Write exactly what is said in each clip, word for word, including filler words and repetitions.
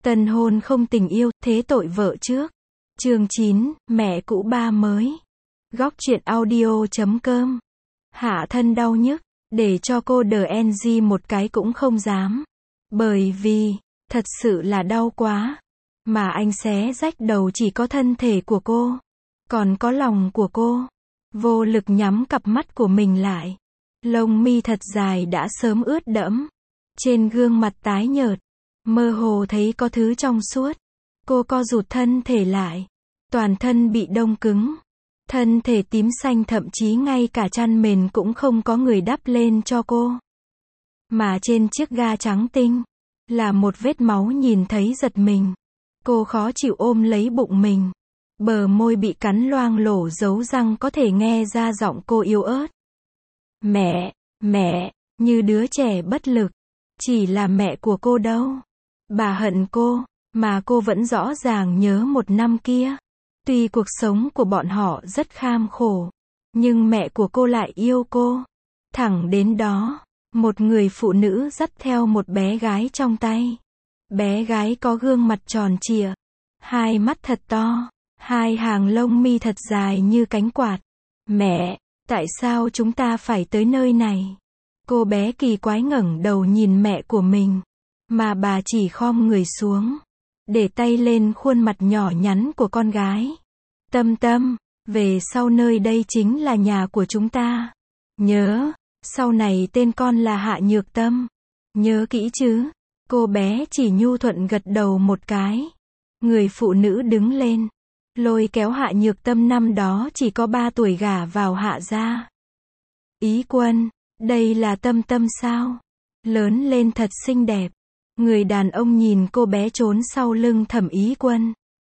Tân hôn không tình yêu, thế tội vợ trước. Chương chín, mẹ cũ ba mới. Góc truyện audio chấm com. Hạ thân đau nhức, để cho cô đờ en giê một cái cũng không dám. Bởi vì, thật sự là đau quá. Mà anh xé rách đầu chỉ có thân thể của cô. Còn có lòng của cô. Vô lực nhắm cặp mắt của mình lại. Lông mi thật dài đã sớm ướt đẫm. Trên gương mặt tái nhợt. Mơ hồ thấy có thứ trong suốt. Cô co rụt thân thể lại. Toàn thân bị đông cứng. Thân thể tím xanh, thậm chí ngay cả chăn mền cũng không có người đắp lên cho cô. Mà trên chiếc ga trắng tinh, là một vết máu nhìn thấy giật mình. Cô khó chịu ôm lấy bụng mình. Bờ môi bị cắn loang lổ dấu răng có thể nghe ra giọng cô yếu ớt. Mẹ, mẹ, như đứa trẻ bất lực. Chỉ là mẹ của cô đâu. Bà hận cô, mà cô vẫn rõ ràng nhớ một năm kia. Tuy cuộc sống của bọn họ rất kham khổ, nhưng mẹ của cô lại yêu cô. Thẳng đến đó, một người phụ nữ dắt theo một bé gái trong tay. Bé gái có gương mặt tròn trịa, hai mắt thật to, hai hàng lông mi thật dài như cánh quạt. Mẹ, tại sao chúng ta phải tới nơi này? Cô bé kỳ quái ngẩng đầu nhìn mẹ của mình, mà bà chỉ khom người xuống, để tay lên khuôn mặt nhỏ nhắn của con gái. Tâm Tâm, về sau nơi đây chính là nhà của chúng ta. Nhớ, sau này tên con là Hạ Nhược Tâm. Nhớ kỹ chứ? Cô bé chỉ nhu thuận gật đầu một cái. Người phụ nữ đứng lên, lôi kéo Hạ Nhược Tâm năm đó chỉ có ba tuổi gả vào Hạ gia. Ý Quân, đây là Tâm Tâm sao? Lớn lên thật xinh đẹp. Người đàn ông nhìn cô bé trốn sau lưng Thẩm Ý Quân.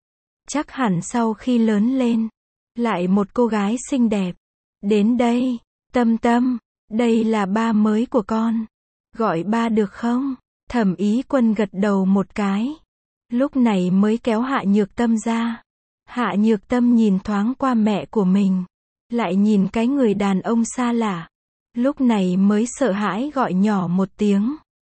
Chắc hẳn sau khi lớn lên, lại một cô gái xinh đẹp. Đến đây, Tâm Tâm, đây là ba mới của con. Gọi ba được không? Thẩm Ý Quân gật đầu một cái. Lúc này mới kéo Hạ Nhược Tâm ra. Hạ Nhược Tâm nhìn thoáng qua mẹ của mình, lại nhìn cái người đàn ông xa lạ. Lúc này mới sợ hãi gọi nhỏ một tiếng.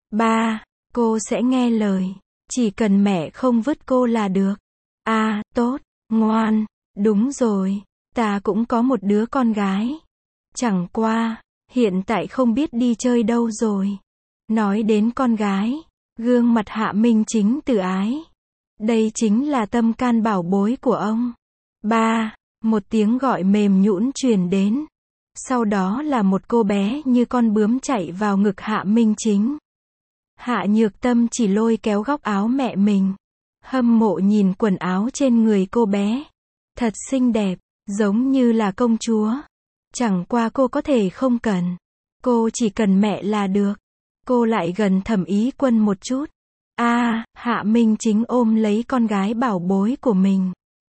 Ba, cô sẽ nghe lời. Chỉ cần mẹ không vứt cô là được. À, tốt, ngoan, đúng rồi, ta cũng có một đứa con gái. Chẳng qua, hiện tại không biết đi chơi đâu rồi. Nói đến con gái, gương mặt Hạ Minh Chính từ ái. Đây chính là tâm can bảo bối của ông. Ba, một tiếng gọi mềm nhũn truyền đến. Sau đó là một cô bé như con bướm chạy vào ngực Hạ Minh Chính. Hạ Nhược Tâm chỉ lôi kéo góc áo mẹ mình. Hâm mộ nhìn quần áo trên người cô bé. Thật xinh đẹp, giống như là công chúa. Chẳng qua cô có thể không cần. Cô chỉ cần mẹ là được. Cô lại gần Thẩm Ý Quân một chút. A, à, Hạ Minh Chính ôm lấy con gái bảo bối của mình.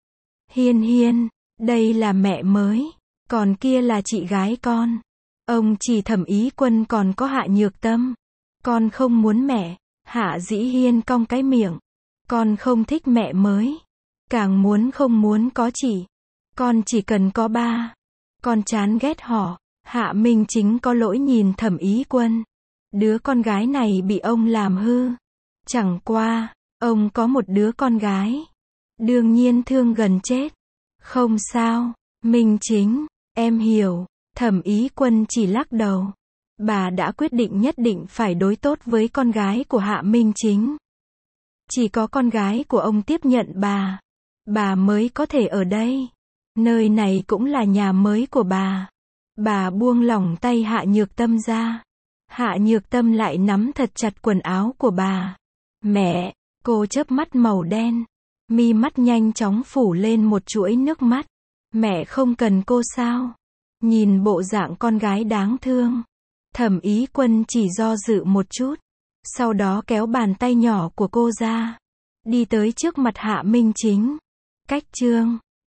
Hiên Hiên, đây là mẹ mới. Còn kia là chị gái con. Ông chỉ Thẩm Ý Quân còn có Hạ Nhược Tâm. Con không muốn mẹ. Hạ Dĩ Hiên cong cái miệng. Con không thích mẹ mới. Càng muốn không muốn có chị. Con chỉ cần có ba. Con chán ghét họ. Hạ Minh Chính có lỗi nhìn Thẩm Ý Quân. Đứa con gái này bị ông làm hư. Chẳng qua, ông có một đứa con gái. Đương nhiên thương gần chết. Không sao, Minh Chính, em hiểu. Thẩm Ý Quân chỉ lắc đầu. Bà đã quyết định nhất định phải đối tốt với con gái của Hạ Minh Chính. Chỉ có con gái của ông tiếp nhận bà. Bà mới có thể ở đây. Nơi này cũng là nhà mới của bà. Bà buông lỏng tay Hạ Nhược Tâm ra. Hạ Nhược Tâm lại nắm thật chặt quần áo của bà. Mẹ, cô chớp mắt màu đen. Mi mắt nhanh chóng phủ lên một chuỗi nước mắt. Mẹ không cần cô sao? Nhìn bộ dạng con gái đáng thương. Thẩm Ý Quân chỉ do dự một chút. Sau đó kéo bàn tay nhỏ của cô ra. Đi tới trước mặt Hạ Minh Chính. Cách chương